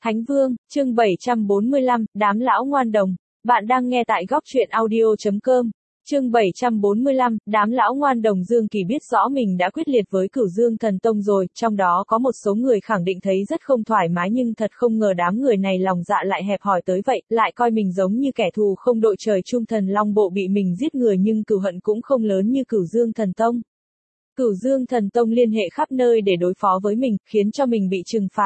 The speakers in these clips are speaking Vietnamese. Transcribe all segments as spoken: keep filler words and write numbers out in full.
Thánh Vương, chương bảy trăm bốn mươi lăm, đám lão ngoan đồng. Bạn đang nghe tại góc truyện audio chấm com. Chương bảy trăm bốn mươi lăm, đám lão ngoan đồng. Dương Kỳ biết rõ mình đã quyết liệt với Cửu Dương Thần Tông rồi, trong đó có một số người khẳng định thấy rất không thoải mái, nhưng thật không ngờ đám người này lòng dạ lại hẹp hòi tới vậy, lại coi mình giống như kẻ thù không đội trời chung. Thần Long Bộ bị mình giết người nhưng cừu hận cũng không lớn như Cửu Dương Thần Tông. Cửu Dương Thần Tông liên hệ khắp nơi để đối phó với mình, khiến cho mình bị trừng phạt.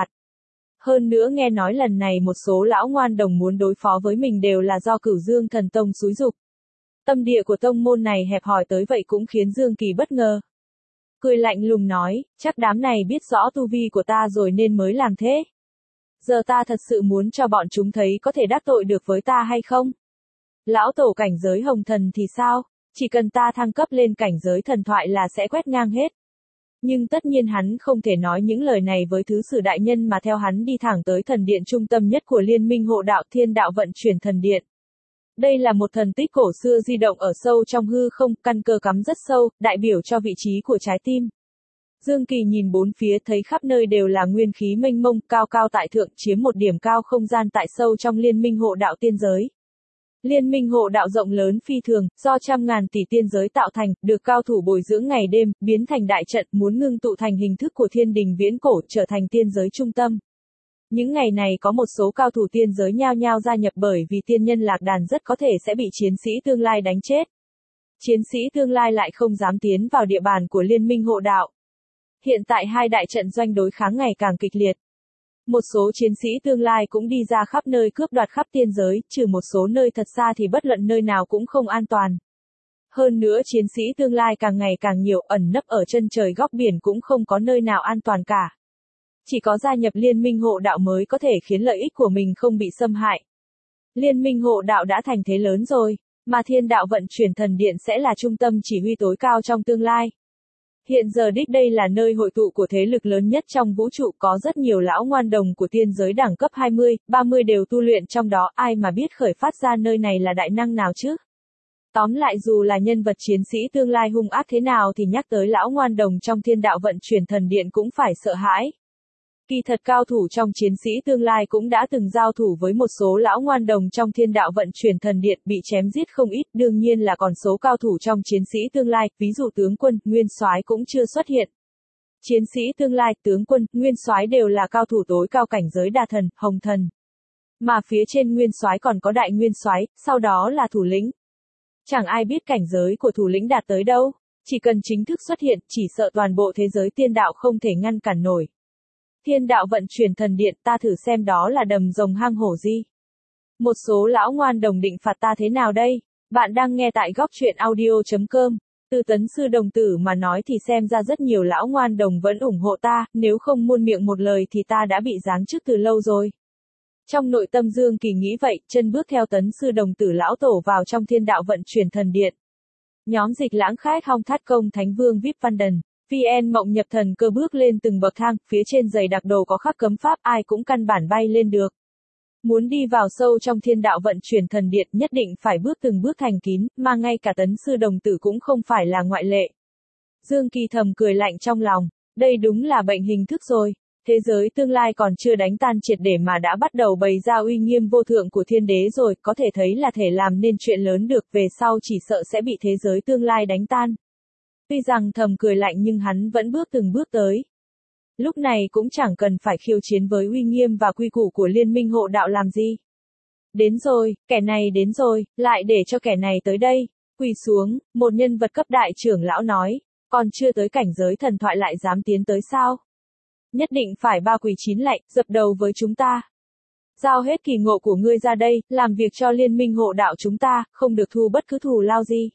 Hơn nữa nghe nói lần này một số lão ngoan đồng muốn đối phó với mình đều là do Cửu Dương Thần Tông xúi giục. Tâm địa của tông môn này hẹp hòi tới vậy cũng khiến Dương Kỳ bất ngờ. Cười lạnh lùng nói, chắc đám này biết rõ tu vi của ta rồi nên mới làm thế. Giờ ta thật sự muốn cho bọn chúng thấy có thể đắc tội được với ta hay không? Lão tổ cảnh giới hồng thần thì sao? Chỉ cần ta thăng cấp lên cảnh giới thần thoại là sẽ quét ngang hết. Nhưng tất nhiên hắn không thể nói những lời này với thứ sử đại nhân, mà theo hắn đi thẳng tới thần điện trung tâm nhất của Liên minh hộ đạo, Thiên Đạo Vận Chuyển Thần Điện. Đây là một thần tích cổ xưa di động ở sâu trong hư không, căn cơ cắm rất sâu, đại biểu cho vị trí của trái tim. Dương Kỳ nhìn bốn phía thấy khắp nơi đều là nguyên khí mênh mông, cao cao tại thượng, chiếm một điểm cao không gian tại sâu trong Liên minh hộ đạo tiên giới. Liên minh hộ đạo rộng lớn phi thường, do trăm ngàn tỷ tiên giới tạo thành, được cao thủ bồi dưỡng ngày đêm, biến thành đại trận, muốn ngưng tụ thành hình thức của thiên đình viễn cổ, trở thành tiên giới trung tâm. Những ngày này có một số cao thủ tiên giới nhao nhao gia nhập, bởi vì tiên nhân lạc đàn rất có thể sẽ bị chiến sĩ tương lai đánh chết. Chiến sĩ tương lai lại không dám tiến vào địa bàn của Liên minh hộ đạo. Hiện tại hai đại trận doanh đối kháng ngày càng kịch liệt. Một số chiến sĩ tương lai cũng đi ra khắp nơi cướp đoạt khắp tiên giới, trừ một số nơi thật xa thì bất luận nơi nào cũng không an toàn. Hơn nữa chiến sĩ tương lai càng ngày càng nhiều, ẩn nấp ở chân trời góc biển cũng không có nơi nào an toàn cả. Chỉ có gia nhập Liên minh hộ đạo mới có thể khiến lợi ích của mình không bị xâm hại. Liên minh hộ đạo đã thành thế lớn rồi, mà Thiên Đạo Vận Chuyển Thần Điện sẽ là trung tâm chỉ huy tối cao trong tương lai. Hiện giờ đích đây là nơi hội tụ của thế lực lớn nhất trong vũ trụ, có rất nhiều lão ngoan đồng của tiên giới đẳng cấp hai mươi, ba mươi đều tu luyện trong đó, ai mà biết khởi phát ra nơi này là đại năng nào chứ? Tóm lại dù là nhân vật chiến sĩ tương lai hung ác thế nào thì nhắc tới lão ngoan đồng trong Thiên Đạo Vận Chuyển Thần Điện cũng phải sợ hãi. Kỳ thật cao thủ trong chiến sĩ tương lai cũng đã từng giao thủ với một số lão ngoan đồng trong Thiên Đạo Vận Chuyển Thần Điện, bị chém giết không ít, đương nhiên là còn số cao thủ trong chiến sĩ tương lai, ví dụ tướng quân, nguyên soái cũng chưa xuất hiện. Chiến sĩ tương lai, tướng quân, nguyên soái đều là cao thủ tối cao cảnh giới đà thần, hồng thần. Mà phía trên nguyên soái còn có đại nguyên soái, sau đó là thủ lĩnh. Chẳng ai biết cảnh giới của thủ lĩnh đạt tới đâu, chỉ cần chính thức xuất hiện, chỉ sợ toàn bộ thế giới tiên đạo không thể ngăn cản nổi. Thiên Đạo Vận Chuyển Thần Điện, ta thử xem đó là đầm rồng hang hổ gì. Một số lão ngoan đồng định phạt ta thế nào đây? Bạn đang nghe tại góc truyện audio chấm com. Từ Tấn sư đồng tử mà nói thì xem ra rất nhiều lão ngoan đồng vẫn ủng hộ ta, nếu không muôn miệng một lời thì ta đã bị giáng chức từ lâu rồi. Trong nội tâm Dương Kỳ nghĩ vậy, chân bước theo Tấn sư đồng tử lão tổ vào trong Thiên Đạo Vận Chuyển Thần Điện. Nhóm Dịch Lãng Khách Hong Thát Công Thánh Vương vê i pê Văn Đần. vê en Mộng Nhập Thần Cơ bước lên từng bậc thang, phía trên dày đặc đồ có khắc cấm pháp, ai cũng căn bản bay lên được. Muốn đi vào sâu trong Thiên Đạo Vận Chuyển Thần Điện nhất định phải bước từng bước thành kín, mà ngay cả Tấn sư đồng tử cũng không phải là ngoại lệ. Dương Kỳ thầm cười lạnh trong lòng, đây đúng là bệnh hình thức rồi. Thế giới tương lai còn chưa đánh tan triệt để mà đã bắt đầu bày ra uy nghiêm vô thượng của thiên đế rồi, có thể thấy là thể làm nên chuyện lớn được, về sau chỉ sợ sẽ bị thế giới tương lai đánh tan. Tuy rằng thầm cười lạnh nhưng hắn vẫn bước từng bước tới. Lúc này cũng chẳng cần phải khiêu chiến với uy nghiêm và quy củ của Liên minh hộ đạo làm gì. Đến rồi, kẻ này đến rồi, lại để cho kẻ này tới đây. Quỳ xuống, một nhân vật cấp đại trưởng lão nói, còn chưa tới cảnh giới thần thoại lại dám tiến tới sao? Nhất định phải ba quỳ chín lạy, dập đầu với chúng ta. Giao hết kỳ ngộ của ngươi ra đây, làm việc cho Liên minh hộ đạo chúng ta, không được thu bất cứ thù lao gì.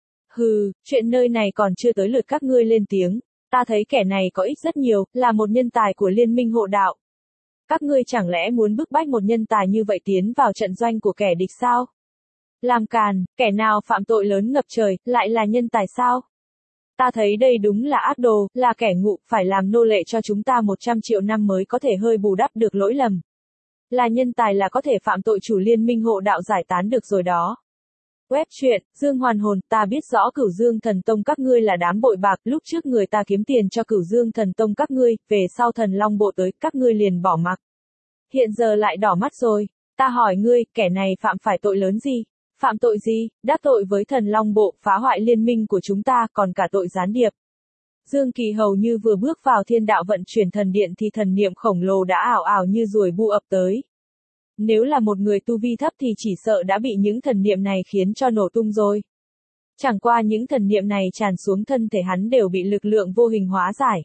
Hừ, chuyện nơi này còn chưa tới lượt các ngươi lên tiếng, ta thấy kẻ này có ích rất nhiều, là một nhân tài của Liên minh hộ đạo. Các ngươi chẳng lẽ muốn bức bách một nhân tài như vậy tiến vào trận doanh của kẻ địch sao? Làm càn, kẻ nào phạm tội lớn ngập trời, lại là nhân tài sao? Ta thấy đây đúng là ác đồ, là kẻ ngụ, phải làm nô lệ cho chúng ta một trăm triệu năm mới có thể hơi bù đắp được lỗi lầm. Là nhân tài là có thể phạm tội chủ Liên minh hộ đạo giải tán được rồi đó. Web truyện, Dương Hoàn Hồn, ta biết rõ Cửu Dương Thần Tông các ngươi là đám bội bạc, lúc trước người ta kiếm tiền cho Cửu Dương Thần Tông các ngươi, về sau Thần Long Bộ tới, các ngươi liền bỏ mặc. hiện giờ lại đỏ mắt rồi. Ta hỏi ngươi, kẻ này phạm phải tội lớn gì? Phạm tội gì? Đắc tội với thần Long Bộ, phá hoại liên minh của chúng ta, còn cả tội gián điệp. Dương Kỳ hầu như vừa bước vào thiên đạo vận chuyển thần điện thì thần niệm khổng lồ đã ảo ảo như ruồi bu ập tới. Nếu là một người tu vi thấp thì chỉ sợ đã bị những thần niệm này khiến cho nổ tung rồi. Chẳng qua những thần niệm này tràn xuống thân thể hắn đều bị lực lượng vô hình hóa giải.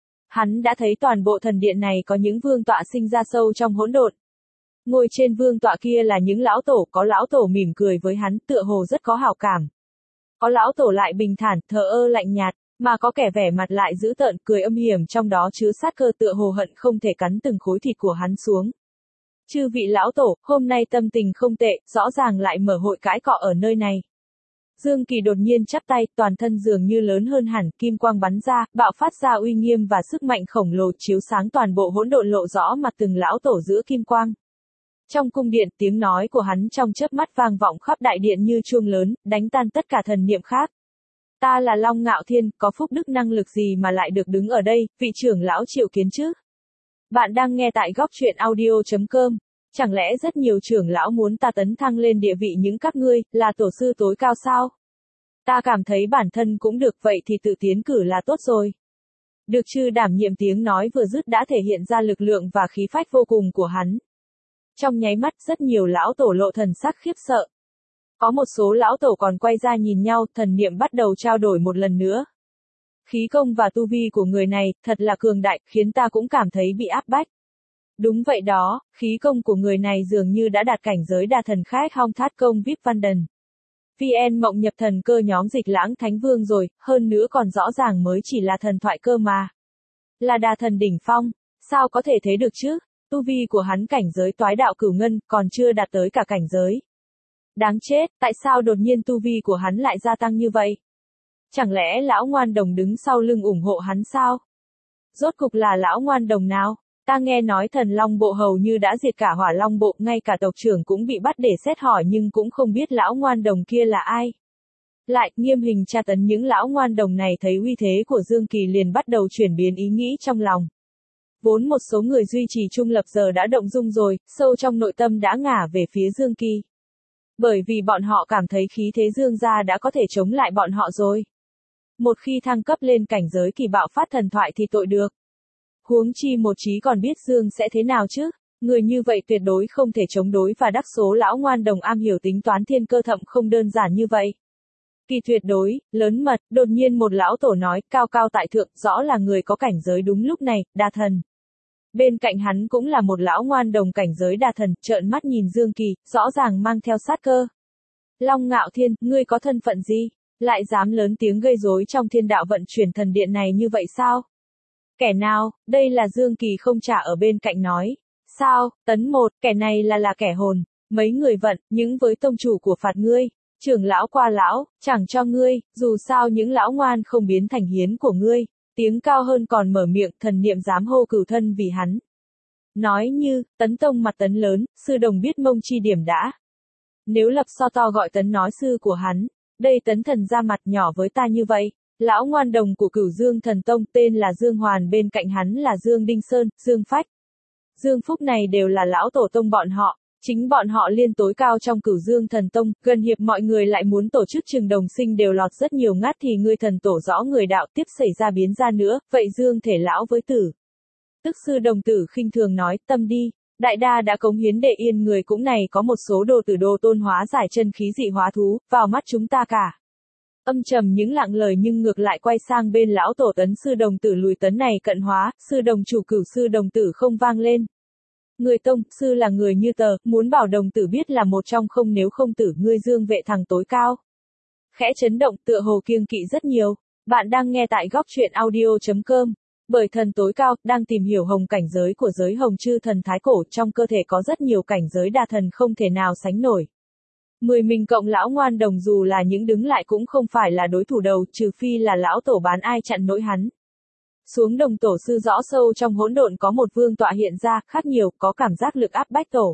Hắn đã thấy toàn bộ thần điện này có những vương tọa sinh ra sâu trong hỗn độn. Ngồi trên vương tọa kia là những lão tổ, có lão tổ mỉm cười với hắn, tựa hồ rất có hảo cảm. Có lão tổ lại bình thản, thờ ơ lạnh nhạt, mà có kẻ vẻ mặt lại dữ tợn, cười âm hiểm, trong đó chứa sát cơ, tựa hồ hận không thể cắn từng khối thịt của hắn xuống. Chư vị lão tổ, hôm nay tâm tình không tệ, rõ ràng lại mở hội cãi cọ ở nơi này. Dương Kỳ đột nhiên chắp tay, toàn thân dường như lớn hơn hẳn, kim quang bắn ra, bạo phát ra uy nghiêm và sức mạnh khổng lồ, chiếu sáng toàn bộ hỗn độn, lộ rõ mặt từng lão tổ giữa kim quang. Trong cung điện, tiếng nói của hắn trong chớp mắt vang vọng khắp đại điện như chuông lớn, đánh tan tất cả thần niệm khác. Ta là Long Ngạo Thiên, có phúc đức năng lực gì mà lại được đứng ở đây, vị trưởng lão triệu kiến chứ? Bạn đang nghe tại góc truyện audio chấm com. Chẳng lẽ rất nhiều trưởng lão muốn ta tấn thăng lên địa vị những các ngươi, là tổ sư tối cao sao? Ta cảm thấy bản thân cũng được, vậy thì tự tiến cử là tốt rồi. Được chư đảm nhiệm, tiếng nói vừa dứt đã thể hiện ra lực lượng và khí phách vô cùng của hắn. Trong nháy mắt rất nhiều lão tổ lộ thần sắc khiếp sợ. Có một số lão tổ còn quay ra nhìn nhau, thần niệm bắt đầu trao đổi một lần nữa. Khí công và tu vi của người này thật là cường đại, khiến ta cũng cảm thấy bị áp bách. Đúng vậy đó, khí công của người này dường như đã đạt cảnh giới đa thần khai hong thát công vê i pê văn đần. vê en mộng nhập thần cơ nhóm Dịch Lãng Thánh Vương rồi, hơn nữa còn rõ ràng mới chỉ là thần thoại cơ mà. Là đa thần đỉnh phong, sao có thể thế được chứ? Tu vi của hắn cảnh giới toái đạo cửu ngân, còn chưa đạt tới cả cảnh giới. Đáng chết, tại sao đột nhiên tu vi của hắn lại gia tăng như vậy? Chẳng lẽ lão ngoan đồng đứng sau lưng ủng hộ hắn sao? Rốt cục là lão ngoan đồng nào? Ta nghe nói thần Long Bộ hầu như đã diệt cả Hỏa Long Bộ, ngay cả tộc trưởng cũng bị bắt để xét hỏi nhưng cũng không biết lão ngoan đồng kia là ai. Lại, nghiêm hình tra tấn những lão ngoan đồng này, thấy uy thế của Dương Kỳ liền bắt đầu chuyển biến ý nghĩ trong lòng. Vốn một số người duy trì trung lập giờ đã động dung rồi, sâu trong nội tâm đã ngả về phía Dương Kỳ. Bởi vì bọn họ cảm thấy khí thế Dương gia đã có thể chống lại bọn họ rồi. Một khi thăng cấp lên cảnh giới kỳ bạo phát thần thoại thì tội được. Huống chi một trí còn biết Dương sẽ thế nào chứ, người như vậy tuyệt đối không thể chống đối, và đắc số lão ngoan đồng am hiểu tính toán thiên cơ thậm không đơn giản như vậy. Kỳ tuyệt đối, lớn mật, đột nhiên một lão tổ nói, cao cao tại thượng, rõ là người có cảnh giới đúng lúc này, đa thần. Bên cạnh hắn cũng là một lão ngoan đồng cảnh giới đa thần, trợn mắt nhìn Dương Kỳ, rõ ràng mang theo sát cơ. Long Ngạo Thiên, ngươi có thân phận gì? Lại dám lớn tiếng gây rối trong thiên đạo vận chuyển thần điện này như vậy sao? Kẻ nào? Đây là Dương Kỳ không trả ở bên cạnh nói. Sao? Tấn một, kẻ này là là kẻ hồn. Mấy người vận, những với tông chủ của phạt ngươi. Trưởng lão qua lão, chẳng cho ngươi, dù sao những lão ngoan không biến thành hiến của ngươi. Tiếng cao hơn còn mở miệng, thần niệm dám hô cửu thân vì hắn. Nói như, Tấn tông mặt Tấn lớn, sư đồng biết mông chi điểm đã. Nếu lập so to gọi Tấn nói sư của hắn, đây Tấn thần ra mặt nhỏ với ta như vậy. Lão ngoan đồng của Cửu Dương Thần Tông tên là Dương Hoàn, bên cạnh hắn là Dương Đinh Sơn, Dương Phách. Dương Phúc này đều là lão tổ tông bọn họ, chính bọn họ liên tối cao trong Cửu Dương Thần Tông, gần hiệp mọi người lại muốn tổ chức trường đồng sinh đều lọt rất nhiều ngắt thì ngươi thần tổ rõ người đạo tiếp xảy ra biến ra nữa, vậy Dương thể lão với tử. Tức sư đồng tử khinh thường nói, tâm đi, đại đa đã cống hiến để yên người cũng này có một số đồ tử đồ tôn hóa giải chân khí dị hóa thú, vào mắt chúng ta cả. Âm trầm những lặng lời nhưng ngược lại quay sang bên lão tổ Tấn sư đồng tử lùi Tấn này cận hóa, sư đồng chủ Cửu sư đồng tử không vang lên. Người tông, sư là người như tờ, muốn bảo đồng tử biết là một trong không, nếu không tử ngươi Dương vệ thằng tối cao. Khẽ chấn động, tựa hồ kiêng kỵ rất nhiều. Bạn đang nghe tại góc truyện audio chấm com. Bởi thần tối cao, đang tìm hiểu hồng cảnh giới của giới hồng chư thần thái cổ, trong cơ thể có rất nhiều cảnh giới đa thần không thể nào sánh nổi. Mười mình cộng lão ngoan đồng dù là những đứng lại cũng không phải là đối thủ đầu, trừ phi là lão tổ bán ai chặn nổi hắn. Xuống đồng tổ sư rõ sâu trong hỗn độn có một vương tọa hiện ra, khác nhiều, có cảm giác lực áp bách tổ.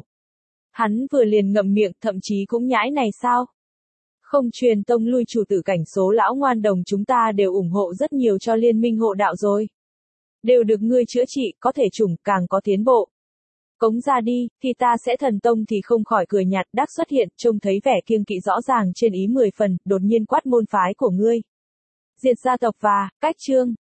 Hắn vừa liền ngậm miệng, thậm chí cũng nhãi này sao? Không truyền tông lui chủ tử cảnh số lão ngoan đồng chúng ta đều ủng hộ rất nhiều cho liên minh hộ đạo rồi. Đều được ngươi chữa trị, có thể trùng, càng có tiến bộ. Cống ra đi, thì ta sẽ thần tông thì không khỏi cười nhạt, Đắc xuất hiện, trông thấy vẻ kiêng kỵ rõ ràng trên ý mười phần, đột nhiên quát môn phái của ngươi. Diệt gia tộc và, cách chương.